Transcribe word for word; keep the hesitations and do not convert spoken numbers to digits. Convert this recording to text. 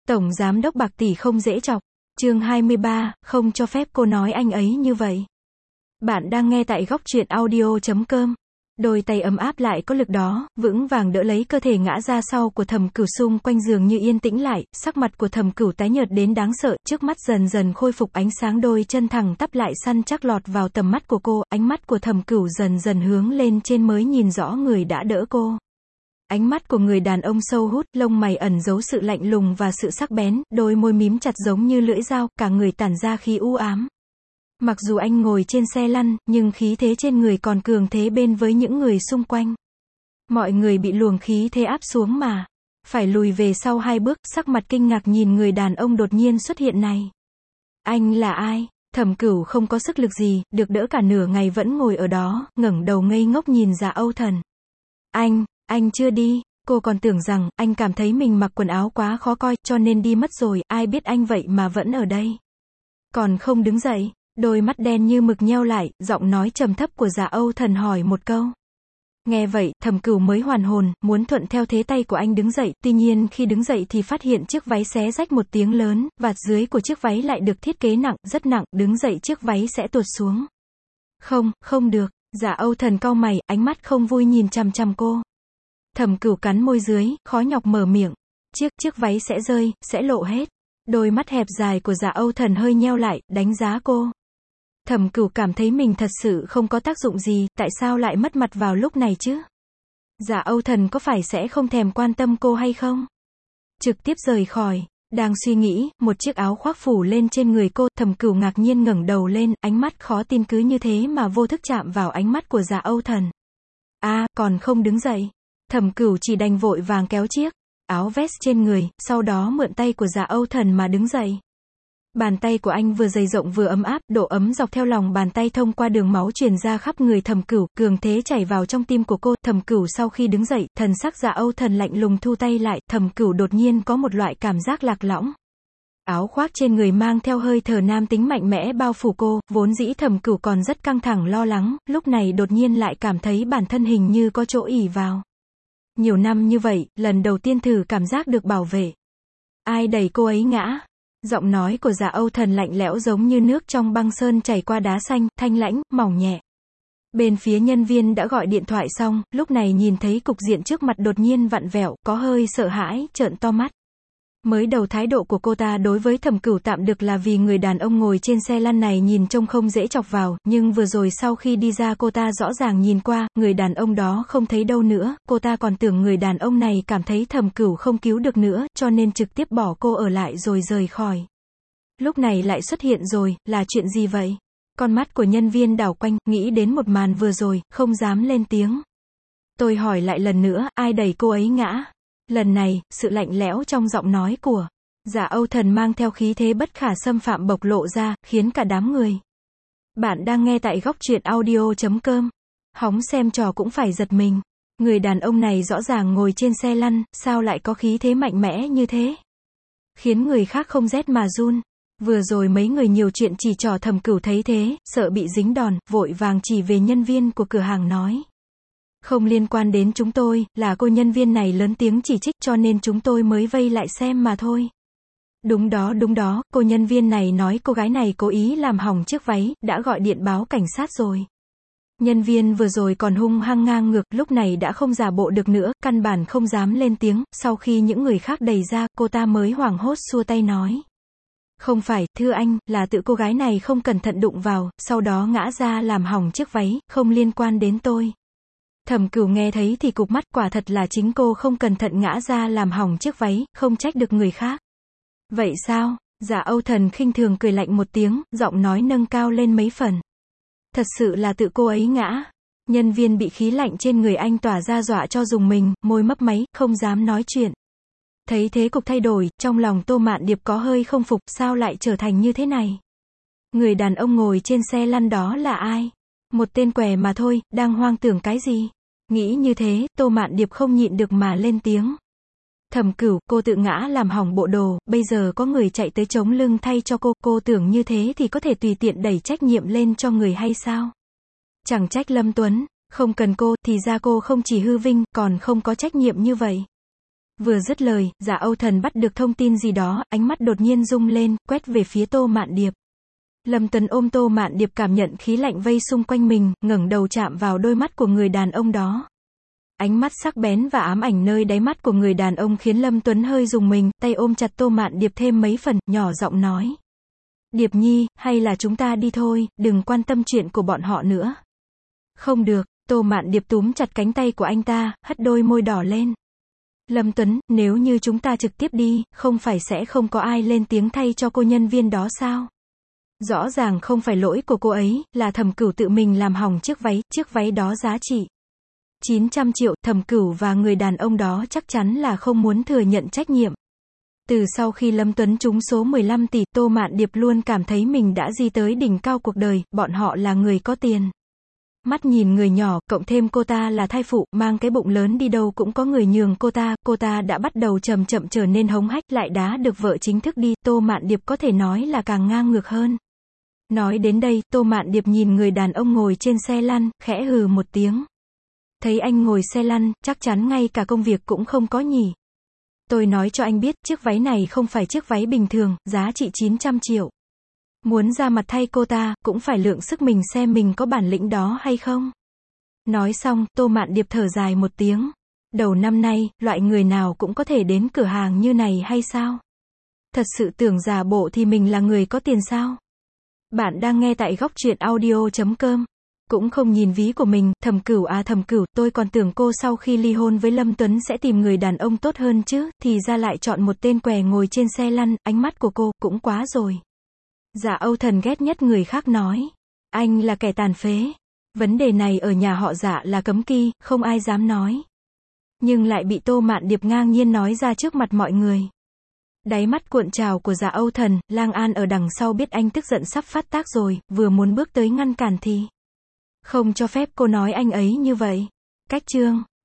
Tổng giám đốc bạc tỷ không dễ chọc. Chương hai mươi ba, không cho phép cô nói anh ấy như vậy. Bạn đang nghe tại góc truyện audio chấm com. Đôi tay ấm áp lại có lực đó, vững vàng đỡ lấy cơ thể ngã ra sau của Thẩm Cửu, xung quanh giường như yên tĩnh lại, sắc mặt của Thẩm Cửu tái nhợt đến đáng sợ, trước mắt dần dần khôi phục ánh sáng, đôi chân thẳng tắp lại săn chắc lọt vào tầm mắt của cô, ánh mắt của Thẩm Cửu dần dần hướng lên trên mới nhìn rõ người đã đỡ cô. Ánh mắt của người đàn ông sâu hút, lông mày ẩn giấu sự lạnh lùng và sự sắc bén, đôi môi mím chặt giống như lưỡi dao, cả người tản ra khí u ám. Mặc dù anh ngồi trên xe lăn, nhưng khí thế trên người còn cường thế bên với những người xung quanh. Mọi người bị luồng khí thế áp xuống mà phải lùi về sau hai bước, sắc mặt kinh ngạc nhìn người đàn ông đột nhiên xuất hiện này. Anh là ai? Thẩm Cửu không có sức lực gì, được đỡ cả nửa ngày vẫn ngồi ở đó, ngẩng đầu ngây ngốc nhìn Dạ Âu Thần. Anh, anh chưa đi. Cô còn tưởng rằng anh cảm thấy mình mặc quần áo quá khó coi, cho nên đi mất rồi, ai biết anh vậy mà vẫn ở đây. Còn không đứng dậy. Đôi mắt đen như mực nheo lại, giọng nói trầm thấp của Dạ Âu Thần hỏi một câu. Nghe vậy, Thẩm Cửu mới hoàn hồn, muốn thuận theo thế tay của anh đứng dậy, tuy nhiên khi đứng dậy thì phát hiện chiếc váy xé rách một tiếng lớn, vạt dưới của chiếc váy lại được thiết kế nặng, rất nặng, đứng dậy chiếc váy sẽ tuột xuống. Không, không được. Dạ Âu Thần cau mày, ánh mắt không vui nhìn chằm chằm cô. Thẩm Cửu cắn môi dưới, khó nhọc mở miệng. Chiếc, chiếc váy sẽ rơi, sẽ lộ hết. Đôi mắt hẹp dài của Dạ Âu Thần hơi nheo lại, đánh giá cô. Thẩm Cửu cảm thấy mình thật sự không có tác dụng gì, tại sao lại mất mặt vào lúc này chứ? Dạ Âu Thần có phải sẽ không thèm quan tâm cô hay không? Trực tiếp rời khỏi. Đang suy nghĩ, một chiếc áo khoác phủ lên trên người cô, Thẩm Cửu ngạc nhiên ngẩng đầu lên, ánh mắt khó tin cứ như thế mà vô thức chạm vào ánh mắt của Dạ Âu Thần. A, à, còn không đứng dậy. Thẩm Cửu chỉ đành vội vàng kéo chiếc áo vest trên người, sau đó mượn tay của Dạ Âu Thần mà đứng dậy. Bàn tay của anh vừa dày rộng vừa ấm áp, độ ấm dọc theo lòng bàn tay thông qua đường máu truyền ra khắp người Thẩm Cửu, cường thế chảy vào trong tim của cô. Thẩm Cửu sau khi đứng dậy, thần sắc Dạ Âu Thần lạnh lùng thu tay lại, Thẩm Cửu đột nhiên có một loại cảm giác lạc lõng. Áo khoác trên người mang theo hơi thở nam tính mạnh mẽ bao phủ cô, vốn dĩ Thẩm Cửu còn rất căng thẳng lo lắng, lúc này đột nhiên lại cảm thấy bản thân hình như có chỗ ỷ vào. Nhiều năm như vậy, lần đầu tiên thử cảm giác được bảo vệ. Ai đẩy cô ấy ngã? Giọng nói của Dạ Âu Thần lạnh lẽo giống như nước trong băng sơn chảy qua đá xanh, thanh lãnh, mỏng nhẹ. Bên phía nhân viên đã gọi điện thoại xong, lúc này nhìn thấy cục diện trước mặt đột nhiên vặn vẹo, có hơi sợ hãi, trợn to mắt. Mới đầu thái độ của cô ta đối với Thẩm Cửu tạm được là vì người đàn ông ngồi trên xe lăn này nhìn trông không dễ chọc vào, nhưng vừa rồi sau khi đi ra cô ta rõ ràng nhìn qua, người đàn ông đó không thấy đâu nữa, cô ta còn tưởng người đàn ông này cảm thấy Thẩm Cửu không cứu được nữa, cho nên trực tiếp bỏ cô ở lại rồi rời khỏi. Lúc này lại xuất hiện rồi, là chuyện gì vậy? Con mắt của nhân viên đảo quanh, nghĩ đến một màn vừa rồi, không dám lên tiếng. Tôi hỏi lại lần nữa, ai đẩy cô ấy ngã? Lần này, sự lạnh lẽo trong giọng nói của Dạ Âu Thần mang theo khí thế bất khả xâm phạm bộc lộ ra, khiến cả đám người. Bạn đang nghe tại góc truyện audio chấm com. Hóng xem trò cũng phải giật mình. Người đàn ông này rõ ràng ngồi trên xe lăn, sao lại có khí thế mạnh mẽ như thế? Khiến người khác không rét mà run. Vừa rồi mấy người nhiều chuyện chỉ trò Thẩm Cửu thấy thế, sợ bị dính đòn, vội vàng chỉ về nhân viên của cửa hàng nói. Không liên quan đến chúng tôi, là cô nhân viên này lớn tiếng chỉ trích cho nên chúng tôi mới vây lại xem mà thôi. Đúng đó đúng đó, cô nhân viên này nói cô gái này cố ý làm hỏng chiếc váy, đã gọi điện báo cảnh sát rồi. Nhân viên vừa rồi còn hung hăng ngang ngược, lúc này đã không giả bộ được nữa, căn bản không dám lên tiếng, sau khi những người khác đẩy ra, cô ta mới hoảng hốt xua tay nói. Không phải, thưa anh, là tự cô gái này không cẩn thận đụng vào, sau đó ngã ra làm hỏng chiếc váy, không liên quan đến tôi. Thẩm Cửu nghe thấy thì cụp mắt, quả thật là chính cô không cẩn thận ngã ra làm hỏng chiếc váy, không trách được người khác. Vậy sao? Dạ Âu Thần khinh thường cười lạnh một tiếng, giọng nói nâng cao lên mấy phần. Thật sự là tự cô ấy ngã. Nhân viên bị khí lạnh trên người anh tỏa ra dọa cho dùng mình, môi mấp máy, không dám nói chuyện. Thấy thế cục thay đổi, trong lòng Tô Mạn Điệp có hơi không phục, sao lại trở thành như thế này? Người đàn ông ngồi trên xe lăn đó là ai? Một tên què mà thôi, đang hoang tưởng cái gì? Nghĩ như thế, Tô Mạn Điệp không nhịn được mà lên tiếng. Thẩm Cửu, cô tự ngã làm hỏng bộ đồ, bây giờ có người chạy tới chống lưng thay cho cô, cô tưởng như thế thì có thể tùy tiện đẩy trách nhiệm lên cho người hay sao? Chẳng trách Lâm Tuấn, không cần cô, thì ra cô không chỉ hư vinh, còn không có trách nhiệm như vậy. Vừa dứt lời, Dạ Âu Thần bắt được thông tin gì đó, ánh mắt đột nhiên rung lên, quét về phía Tô Mạn Điệp. Lâm Tuấn ôm Tô Mạn Điệp cảm nhận khí lạnh vây xung quanh mình, ngẩng đầu chạm vào đôi mắt của người đàn ông đó. Ánh mắt sắc bén và ám ảnh nơi đáy mắt của người đàn ông khiến Lâm Tuấn hơi rùng mình, tay ôm chặt Tô Mạn Điệp thêm mấy phần, nhỏ giọng nói. Điệp Nhi, hay là chúng ta đi thôi, đừng quan tâm chuyện của bọn họ nữa. Không được, Tô Mạn Điệp túm chặt cánh tay của anh ta, hất đôi môi đỏ lên. Lâm Tuấn, nếu như chúng ta trực tiếp đi, không phải sẽ không có ai lên tiếng thay cho cô nhân viên đó sao? Rõ ràng không phải lỗi của cô ấy, là Thẩm Cửu tự mình làm hỏng chiếc váy, chiếc váy đó giá trị chín trăm triệu, Thẩm Cửu và người đàn ông đó chắc chắn là không muốn thừa nhận trách nhiệm. Từ sau khi Lâm Tuấn trúng số mười lăm tỷ, Tô Mạn Điệp luôn cảm thấy mình đã di tới đỉnh cao cuộc đời, bọn họ là người có tiền. Mắt nhìn người nhỏ, cộng thêm cô ta là thai phụ, mang cái bụng lớn đi đâu cũng có người nhường cô ta, cô ta đã bắt đầu chậm chậm trở nên hống hách, lại đá được vợ chính thức đi, Tô Mạn Điệp có thể nói là càng ngang ngược hơn. Nói đến đây, Tô Mạn Điệp nhìn người đàn ông ngồi trên xe lăn, khẽ hừ một tiếng. Thấy anh ngồi xe lăn, chắc chắn ngay cả công việc cũng không có nhỉ. Tôi nói cho anh biết, chiếc váy này không phải chiếc váy bình thường, giá trị chín trăm triệu. Muốn ra mặt thay cô ta, cũng phải lượng sức mình xem mình có bản lĩnh đó hay không. Nói xong, Tô Mạn Điệp thở dài một tiếng. Đầu năm nay, loại người nào cũng có thể đến cửa hàng như này hay sao? Thật sự tưởng giả bộ thì mình là người có tiền sao? Bạn đang nghe tại góc truyện audio chấm com. Cũng không nhìn ví của mình, Thẩm Cửu à Thẩm Cửu, tôi còn tưởng cô sau khi ly hôn với Lâm Tuấn sẽ tìm người đàn ông tốt hơn chứ, thì ra lại chọn một tên què ngồi trên xe lăn, ánh mắt của cô, cũng quá rồi. Dạ Âu Thần ghét nhất người khác nói. Anh là kẻ tàn phế. Vấn đề này ở nhà họ Dạ là cấm kỵ, không ai dám nói. Nhưng lại bị Tô Mạn Điệp ngang nhiên nói ra trước mặt mọi người. Đáy mắt cuộn trào của Dạ Âu Thần, Lang An ở đằng sau biết anh tức giận sắp phát tác rồi, vừa muốn bước tới ngăn cản thì. Không cho phép cô nói anh ấy như vậy. Cách chương